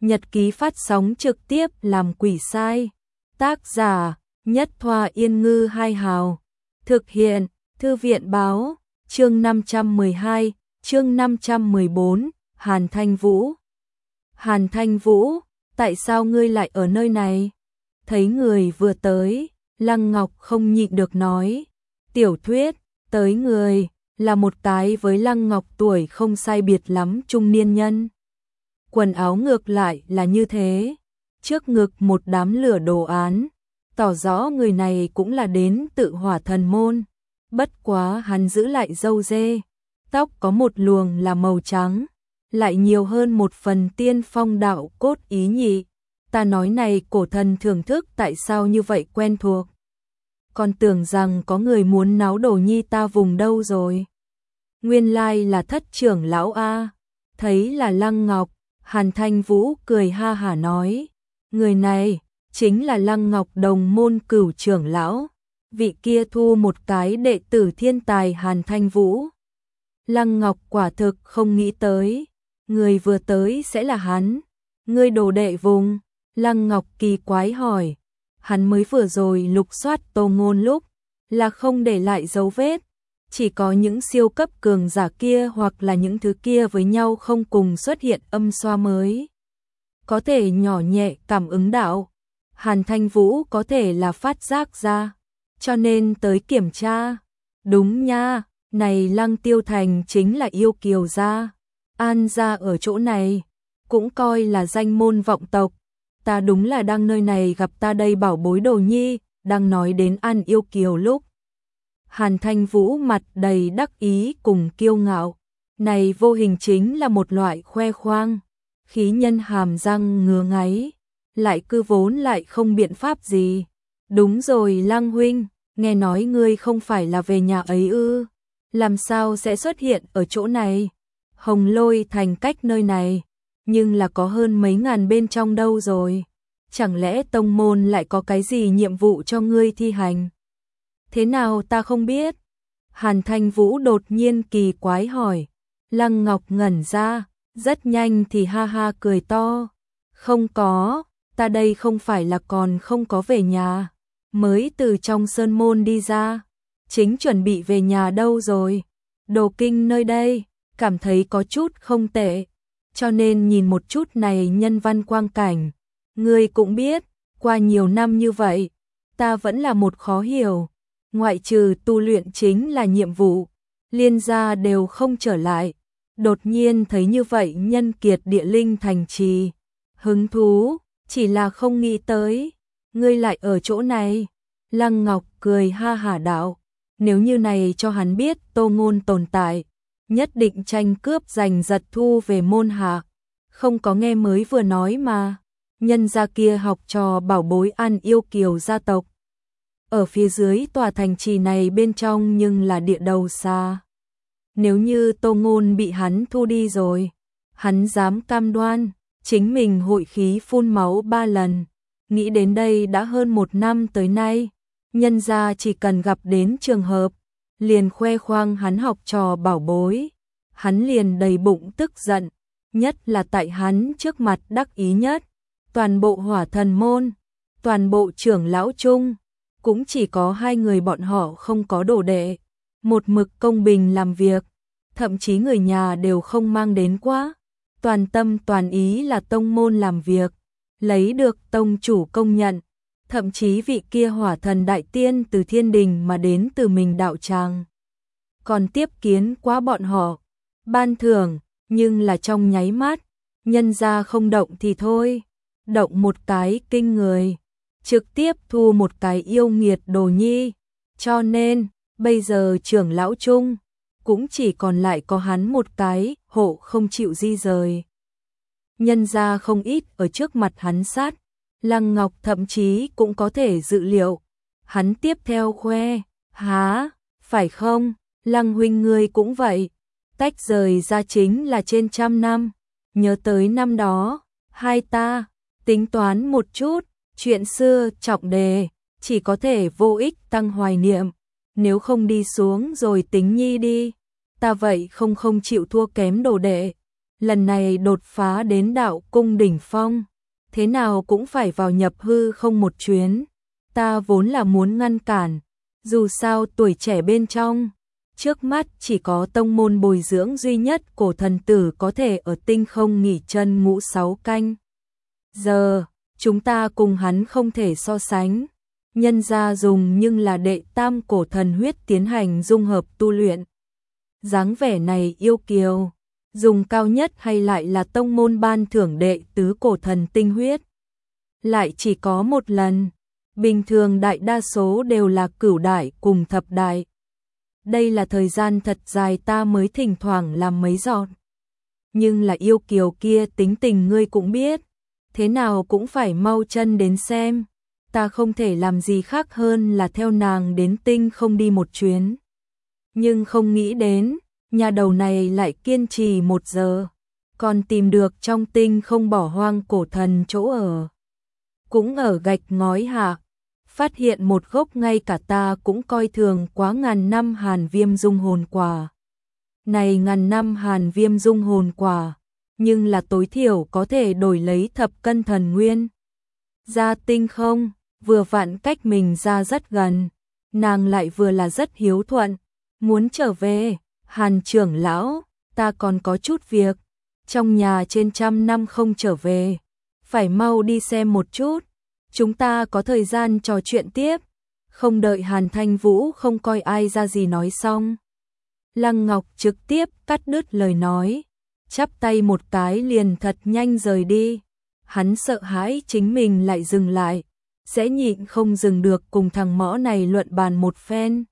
Nhật ký phát sóng trực tiếp làm quỷ sai. Tác giả Nhất Thoa Yên Ngư Hai Hào. Thực hiện Thư viện Báo. Chương 512, chương 514, Hàn Thanh Vũ. Hàn Thanh Vũ, tại sao ngươi lại ở nơi này? Thấy người vừa tới, Lăng Ngọc không nhịn được nói. Tiểu thuyết, tới người, là một cái với Lăng Ngọc tuổi không sai biệt lắm trung niên nhân. Quần áo ngược lại là như thế, trước ngực một đám lửa đồ án, tỏ rõ người này cũng là đến tự Hỏa Thần môn. Bất quá hắn giữ lại râu dê, tóc có một luồng là màu trắng, lại nhiều hơn một phần tiên phong đạo cốt ý nhị. Ta nói này cổ thần thưởng thức tại sao như vậy quen thuộc. Còn tưởng rằng có người muốn náo đổ nhi ta vùng đâu rồi. Nguyên lai là Thất trưởng lão a. Thấy là Lăng Ngọc, Hàn Thanh Vũ cười ha hả nói. Người này chính là Lăng Ngọc đồng môn Cửu trưởng lão. Vị kia thu một cái đệ tử thiên tài Hàn Thanh Vũ. Lăng Ngọc quả thực không nghĩ tới, người vừa tới sẽ là hắn. Ngươi đồ đệ vùng. Lăng Ngọc kỳ quái hỏi. Hắn mới vừa rồi lục soát Tô Ngôn lúc là không để lại dấu vết, chỉ có những siêu cấp cường giả kia hoặc là những thứ kia với nhau không cùng xuất hiện âm xoa mới có thể nhỏ nhẹ cảm ứng đạo. Hàn Thanh Vũ có thể là phát giác ra, cho nên tới kiểm tra. Đúng nha, này Lăng Tiêu Thành chính là yêu kiều gia, An gia ở chỗ này, cũng coi là danh môn vọng tộc. Ta đúng là đang nơi này gặp ta đây bảo bối đồ nhi. Đang nói đến An yêu kiều lúc, Hàn Thanh Vũ mặt đầy đắc ý cùng kiêu ngạo. Này vô hình chính là một loại khoe khoang, khí nhân hàm răng ngứa ngáy, lại cư vốn lại không biện pháp gì. Đúng rồi Lăng huynh, nghe nói ngươi không phải là về nhà ấy ư? Làm sao sẽ xuất hiện ở chỗ này? Hồng Lôi Thành cách nơi này nhưng là có hơn mấy ngàn bên trong đâu rồi. Chẳng lẽ tông môn lại có cái gì nhiệm vụ cho ngươi thi hành? Thế nào ta không biết? Hàn Thanh Vũ đột nhiên kỳ quái hỏi. Lăng Ngọc ngẩn ra, rất nhanh thì ha ha cười to. Không có, ta đây không phải là còn không có về nhà, mới từ trong sơn môn đi ra, chính chuẩn bị về nhà đâu rồi. Đồ Kinh nơi đây, cảm thấy có chút không tệ, cho nên nhìn một chút này nhân văn quang cảnh. Ngươi cũng biết, qua nhiều năm như vậy, ta vẫn là một khó hiểu, ngoại trừ tu luyện chính là nhiệm vụ, liên gia đều không trở lại. Đột nhiên thấy như vậy nhân kiệt địa linh thành trì, hứng thú, chỉ là không nghĩ tới, ngươi lại ở chỗ này. Lăng Ngọc cười ha hả đạo, nếu như này cho hắn biết Tô Ngôn tồn tại, nhất định tranh cướp giành giật thu về môn hạ. Không có nghe mới vừa nói mà, nhân gia kia học trò bảo bối An yêu kiều gia tộc. Ở phía dưới tòa thành trì này bên trong nhưng là địa đầu xa. Nếu như Tô Ngôn bị hắn thu đi rồi, hắn dám cam đoan, chính mình hội khí phun máu 3 lần. Nghĩ đến đây đã hơn 1 năm tới nay, nhân gia chỉ cần gặp đến trường hợp, liền khoe khoang hắn học trò bảo bối. Hắn liền đầy bụng tức giận, nhất là tại hắn trước mặt đắc ý nhất. Toàn bộ Hỏa Thần môn, toàn bộ trưởng lão chung, cũng chỉ có 2 người bọn họ không có đồ đệ, một mực công bình làm việc, thậm chí người nhà đều không mang đến quá, toàn tâm toàn ý là tông môn làm việc, lấy được tông chủ công nhận, thậm chí vị kia Hỏa Thần đại tiên từ thiên đình mà đến từ mình đạo tràng, còn tiếp kiến quá bọn họ, ban thưởng, nhưng là trong nháy mắt, nhân gia không động thì thôi, động một cái kinh người, trực tiếp thu một cái yêu nghiệt đồ nhi, cho nên, bây giờ trưởng lão chung, cũng chỉ còn lại có hắn một cái, hộ không chịu di rời. Nhân gia không ít ở trước mặt hắn sát, Lăng Ngọc thậm chí cũng có thể dự liệu. Hắn tiếp theo khoe, há, phải không, Lăng huynh ngươi cũng vậy, tách rời ra chính là trên 100 năm, nhớ tới năm đó, hai ta, tính toán một chút, chuyện xưa trọng đề, chỉ có thể vô ích tăng hoài niệm, nếu không đi xuống rồi tính nhi đi, ta vậy không chịu thua kém đồ đệ, lần này đột phá đến đạo cung đỉnh phong, thế nào cũng phải vào nhập hư không một chuyến. Ta vốn là muốn ngăn cản, dù sao tuổi trẻ bên trong, trước mắt chỉ có tông môn bồi dưỡng duy nhất cổ thần tử có thể ở tinh không nghỉ chân ngủ 6 canh. Giờ, chúng ta cùng hắn không thể so sánh. Nhân gia dùng nhưng là đệ tam cổ thần huyết tiến hành dung hợp tu luyện. Dáng vẻ này yêu kiều, dùng cao nhất hay lại là tông môn ban thưởng đệ tứ cổ thần tinh huyết. Lại chỉ có một lần, bình thường đại đa số đều là cửu đại cùng thập đại. Đây là thời gian thật dài ta mới thỉnh thoảng làm mấy giọt. Nhưng là yêu kiều kia tính tình ngươi cũng biết, thế nào cũng phải mau chân đến xem. Ta không thể làm gì khác hơn là theo nàng đến tinh không đi một chuyến. Nhưng không nghĩ đến, nhà đầu này lại kiên trì 1 giờ, còn tìm được trong tinh không bỏ hoang cổ thần chỗ ở. Cũng ở gạch ngói hạ, phát hiện một gốc ngay cả ta cũng coi thường quá ngàn năm hàn viêm dung hồn quả. Này ngàn năm hàn viêm dung hồn quả, nhưng là tối thiểu có thể đổi lấy thập cân thần nguyên. Ra tinh không, vừa vặn cách mình ra rất gần, nàng lại vừa là rất hiếu thuận, muốn trở về. Hàn trưởng lão, ta còn có chút việc, trong nhà trên 100 năm không trở về, phải mau đi xem một chút, chúng ta có thời gian trò chuyện tiếp. Không đợi Hàn Thanh Vũ không coi ai ra gì nói xong, Lăng Ngọc trực tiếp cắt đứt lời nói, chắp tay một cái liền thật nhanh rời đi. Hắn sợ hãi chính mình lại dừng lại, sẽ nhịn không dừng được cùng thằng mõ này luận bàn một phen.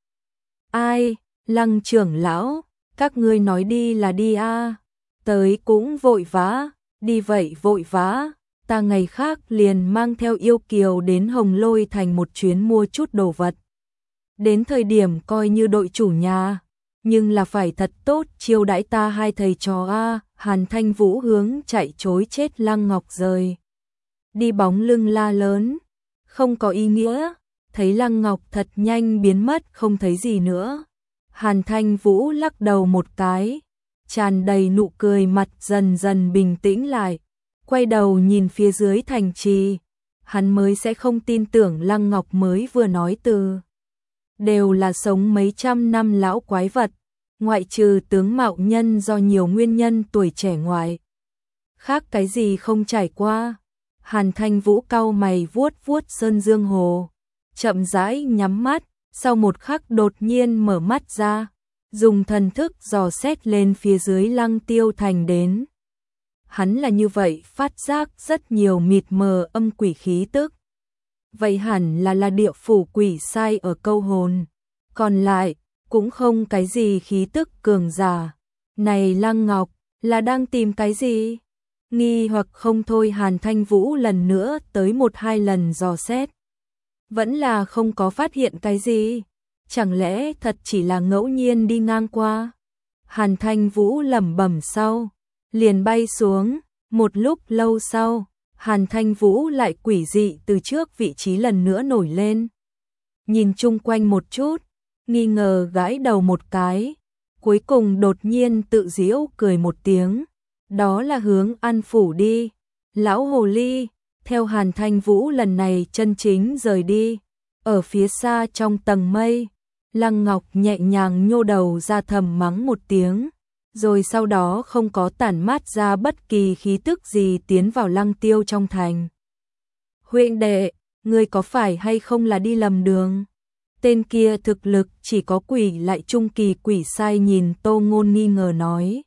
Ai, Lăng trưởng lão, các ngươi nói đi là đi a, tới cũng vội vã, đi vậy vội vã, ta ngày khác liền mang theo yêu kiều đến Hồng Lôi Thành một chuyến mua chút đồ vật. Đến thời điểm coi như đội chủ nhà, nhưng là phải thật tốt chiêu đãi ta hai thầy trò a. Hàn Thanh Vũ hướng chạy chối chết Lăng Ngọc rời đi bóng lưng la lớn, không có ý nghĩa. Thấy Lăng Ngọc thật nhanh biến mất không thấy gì nữa, Hàn Thanh Vũ lắc đầu một cái, tràn đầy nụ cười, mặt dần dần bình tĩnh lại, quay đầu nhìn phía dưới thành trì. Hắn mới sẽ không tin tưởng Lăng Ngọc mới vừa nói từ đều là sống mấy trăm năm lão quái vật, ngoại trừ tướng mạo nhân do nhiều nguyên nhân tuổi trẻ ngoại, khác cái gì không trải qua. Hàn Thanh Vũ cau mày vuốt vuốt sơn dương hồ, chậm rãi nhắm mắt, sau một khắc đột nhiên mở mắt ra, dùng thần thức dò xét lên phía dưới Lăng Tiêu Thành đến. Hắn là như vậy phát giác rất nhiều mịt mờ âm quỷ khí tức. Vậy hẳn là địa phủ quỷ sai ở câu hồn, còn lại cũng không cái gì khí tức cường giả. Này Lăng Ngọc, là đang tìm cái gì? Nghi hoặc không thôi, Hàn Thanh Vũ lần nữa tới 1-2 lần dò xét, vẫn là không có phát hiện cái gì. Chẳng lẽ thật chỉ là ngẫu nhiên đi ngang qua? Hàn Thanh Vũ lẩm bẩm sau, liền bay xuống. Một lúc lâu sau, Hàn Thanh Vũ lại quỷ dị từ trước vị trí lần nữa nổi lên. Nhìn chung quanh một chút, nghi ngờ gãi đầu một cái, cuối cùng đột nhiên tự giễu cười một tiếng. Đó là hướng An Phủ đi. Lão hồ ly, theo Hàn Thanh Vũ lần này chân chính rời đi. Ở phía xa trong tầng mây, Lăng Ngọc nhẹ nhàng nhô đầu ra thầm mắng một tiếng, rồi sau đó không có tản mát ra bất kỳ khí tức gì tiến vào Lăng Tiêu trong thành. Huynh đệ, ngươi có phải hay không là đi lầm đường? Tên kia thực lực chỉ có quỷ lại trung kỳ quỷ sai nhìn Tô Ngôn nghi ngờ nói.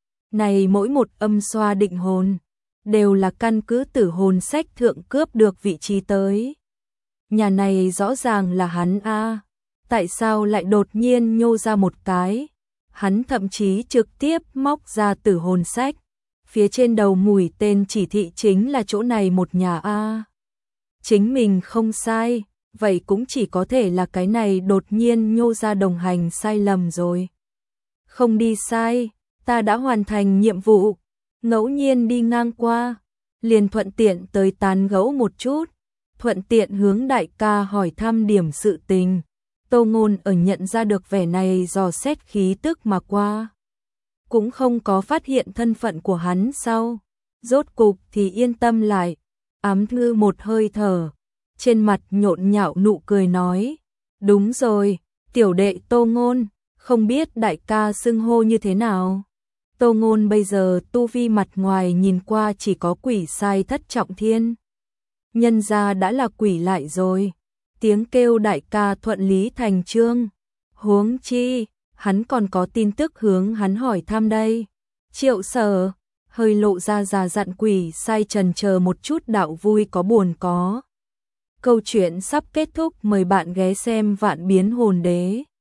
Này mỗi một âm xoa định hồn, đều là căn cứ tử hồn sách thượng cướp được vị trí tới. Nhà này rõ ràng là hắn a, tại sao lại đột nhiên nhô ra một cái? Hắn thậm chí trực tiếp móc ra tử hồn sách, phía trên đầu mùi tên chỉ thị chính là chỗ này một nhà a. Chính mình không sai, vậy cũng chỉ có thể là cái này đột nhiên nhô ra đồng hành sai lầm rồi. Không đi sai, ta đã hoàn thành nhiệm vụ, ngẫu nhiên đi ngang qua, liền thuận tiện tới tán gẫu một chút, thuận tiện hướng đại ca hỏi thăm điểm sự tình. Tô Ngôn ở nhận ra được vẻ này dò xét khí tức mà qua. cũng không có phát hiện thân phận của hắn sau. Rốt cục thì yên tâm lại, Ám Ngư một hơi thở, trên mặt nhộn nhạo nụ cười nói, đúng rồi, tiểu đệ Tô Ngôn, không biết đại ca xưng hô như thế nào. Tô Ngôn bây giờ tu vi mặt ngoài nhìn qua chỉ có quỷ sai thất trọng thiên. Nhân ra đã là quỷ lại rồi. Tiếng kêu đại ca thuận lý thành chương. Huống chi, hắn còn có tin tức hướng hắn hỏi thăm đây. Triệu Sở hơi lộ ra già dặn quỷ sai trần chờ một chút, đạo vui có buồn có. Câu chuyện sắp kết thúc, mời bạn ghé xem Vạn Biến Hồn Đế.